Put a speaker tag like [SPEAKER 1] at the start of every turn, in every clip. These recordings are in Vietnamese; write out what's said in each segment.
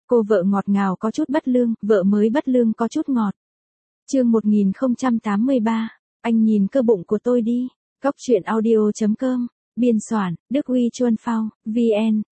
[SPEAKER 1] Cô vợ ngọt ngào có chút bất lương, vợ mới bất lương có chút ngọt. Chương 1083, anh nhìn cơ bụng của tôi đi. Góc truyện audio.com, biên soạn, Đức Huy Chuân Phao, VN,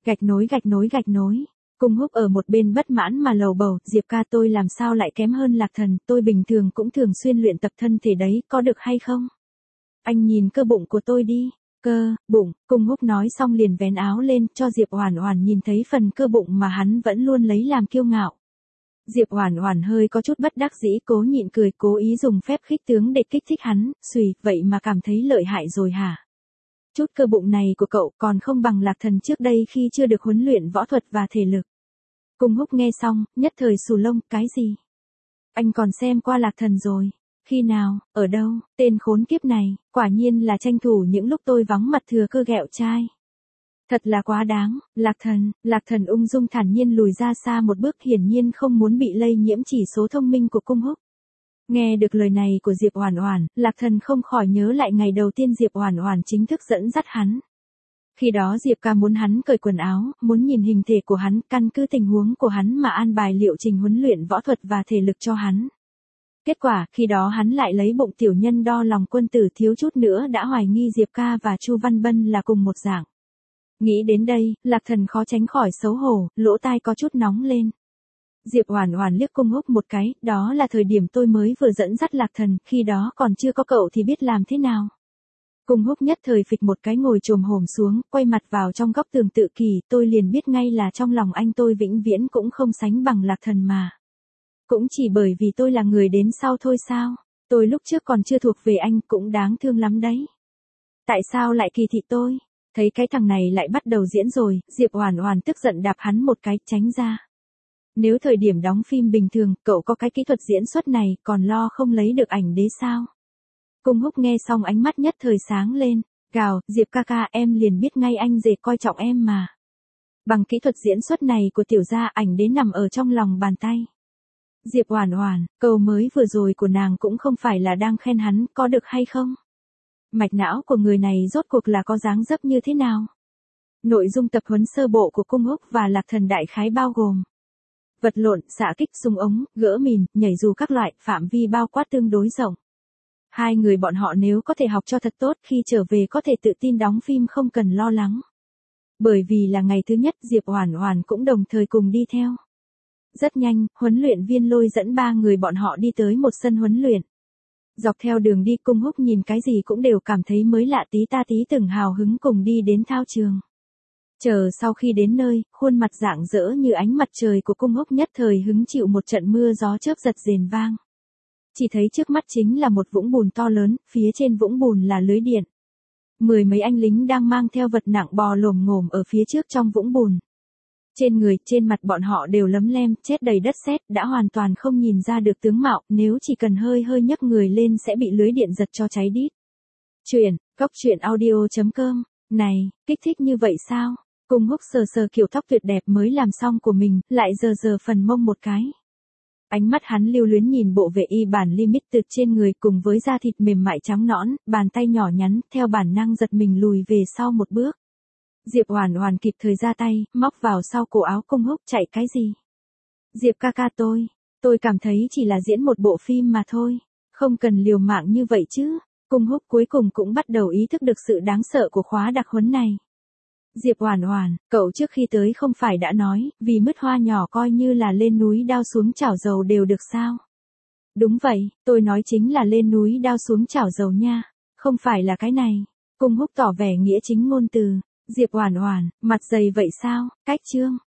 [SPEAKER 1] gạch nối. Cung Húc ở một bên bất mãn mà lầu bầu, Diệp ca tôi làm sao lại kém hơn Lạc Thần, tôi bình thường cũng thường xuyên luyện tập thân thể đấy, có được hay không? Anh nhìn cơ bụng của tôi đi. Cơ, bụng, Cung Húc nói xong liền vén áo lên, cho Diệp Oản Oản nhìn thấy phần cơ bụng mà hắn vẫn luôn lấy làm kiêu ngạo. Diệp Oản Oản hơi có chút bất đắc dĩ, cố nhịn cười, cố ý dùng phép khích tướng để kích thích hắn, "Xùy, vậy mà cảm thấy lợi hại rồi hả? Chút cơ bụng này của cậu còn không bằng Lạc Thần trước đây khi chưa được huấn luyện võ thuật và thể lực." Cung Húc nghe xong, nhất thời xù lông, "Cái gì? Anh còn xem qua Lạc Thần rồi? Khi nào, ở đâu, tên khốn kiếp này, quả nhiên là tranh thủ những lúc tôi vắng mặt thừa cơ ghẹo trai. Thật là quá đáng." Lạc Thần ung dung thản nhiên lùi ra xa một bước, hiển nhiên không muốn bị lây nhiễm chỉ số thông minh của Cung Húc. Nghe được lời này của Diệp Oản Oản, Lạc Thần không khỏi nhớ lại ngày đầu tiên Diệp Oản Oản chính thức dẫn dắt hắn. Khi đó Diệp ca muốn hắn cởi quần áo, muốn nhìn hình thể của hắn, căn cứ tình huống của hắn mà an bài liệu trình huấn luyện võ thuật và thể lực cho hắn. Kết quả, khi đó hắn lại lấy bụng tiểu nhân đo lòng quân tử, thiếu chút nữa đã hoài nghi Diệp ca và Chu Văn Bân là cùng một dạng. Nghĩ đến đây, Lạc Thần khó tránh khỏi xấu hổ, lỗ tai có chút nóng lên. Diệp Oản Oản liếc Cung Húc một cái, "Đó là thời điểm tôi mới vừa dẫn dắt Lạc Thần, khi đó còn chưa có cậu thì biết làm thế nào." Cung Húc nhất thời phịch một cái ngồi chồm hổm xuống, quay mặt vào trong góc tường tự kỷ, tôi liền biết ngay là trong lòng anh tôi vĩnh viễn cũng không sánh bằng Lạc Thần mà. Cũng chỉ bởi vì tôi là người đến sau thôi sao? Tôi lúc trước còn chưa thuộc về anh, cũng đáng thương lắm đấy. Tại sao lại kỳ thị tôi? Thấy cái thằng này lại bắt đầu diễn rồi, Diệp Oản Oản tức giận đạp hắn một cái, tránh ra. Nếu thời điểm đóng phim bình thường, cậu có cái kỹ thuật diễn xuất này, còn lo không lấy được ảnh đế sao? Cung Húc nghe xong ánh mắt nhất thời sáng lên, gào, "Diệp ca ca, em liền biết ngay anh rể coi trọng em mà. Bằng kỹ thuật diễn xuất này của tiểu gia, ảnh đế nằm ở trong lòng bàn tay." Diệp Oản Oản, câu mới vừa rồi của nàng cũng không phải là đang khen hắn, có được hay không? Mạch não của người này rốt cuộc là có dáng dấp như thế nào? Nội dung tập huấn sơ bộ của Cung Húc và Lạc Thần đại khái bao gồm vật lộn, xạ kích, súng ống, gỡ mìn, nhảy dù các loại, phạm vi bao quát tương đối rộng. Hai người bọn họ nếu có thể học cho thật tốt, khi trở về có thể tự tin đóng phim không cần lo lắng. Bởi vì là ngày thứ nhất, Diệp Oản Oản cũng đồng thời cùng đi theo. Rất nhanh, huấn luyện viên Lôi dẫn ba người bọn họ đi tới một sân huấn luyện. Dọc theo đường đi, Cung Húc nhìn cái gì cũng đều cảm thấy mới lạ, tí ta tí từng hào hứng cùng đi đến thao trường. Chờ sau khi đến nơi, khuôn mặt rạng rỡ như ánh mặt trời của Cung Húc nhất thời hứng chịu một trận mưa gió chớp giật rền vang. Chỉ thấy trước mắt chính là một vũng bùn to lớn, phía trên vũng bùn là lưới điện. Mười mấy anh lính đang mang theo vật nặng bò lồm ngồm ở phía trước trong vũng bùn. Trên người, trên mặt bọn họ đều lấm lem, chết đầy đất sét, đã hoàn toàn không nhìn ra được tướng mạo, nếu chỉ cần hơi nhấc người lên sẽ bị lưới điện giật cho cháy đít. Góc truyện audio.com, này, kích thích như vậy sao? Cung Húc sờ kiểu tóc tuyệt đẹp mới làm xong của mình, lại giờ phần mông một cái. Ánh mắt hắn lưu luyến nhìn bộ vệ y bản limited trên người cùng với da thịt mềm mại trắng nõn, bàn tay nhỏ nhắn, theo bản năng giật mình lùi về sau một bước. Diệp Oản Oản kịp thời ra tay, móc vào sau cổ áo Cung Húc, "Chạy cái gì? Diệp ca ca tôi cảm thấy chỉ là diễn một bộ phim mà thôi, không cần liều mạng như vậy chứ." Cung Húc cuối cùng cũng bắt đầu ý thức được sự đáng sợ của khóa đặc huấn này. "Diệp Oản Oản, cậu trước khi tới không phải đã nói, vì mứt hoa nhỏ coi như là lên núi đao xuống chảo dầu đều được sao?" "Đúng vậy, tôi nói chính là lên núi đao xuống chảo dầu nha, không phải là cái này." Cung Húc tỏ vẻ nghĩa chính ngôn từ. Diệp Oản Oản, mặt dày vậy sao? Cách chương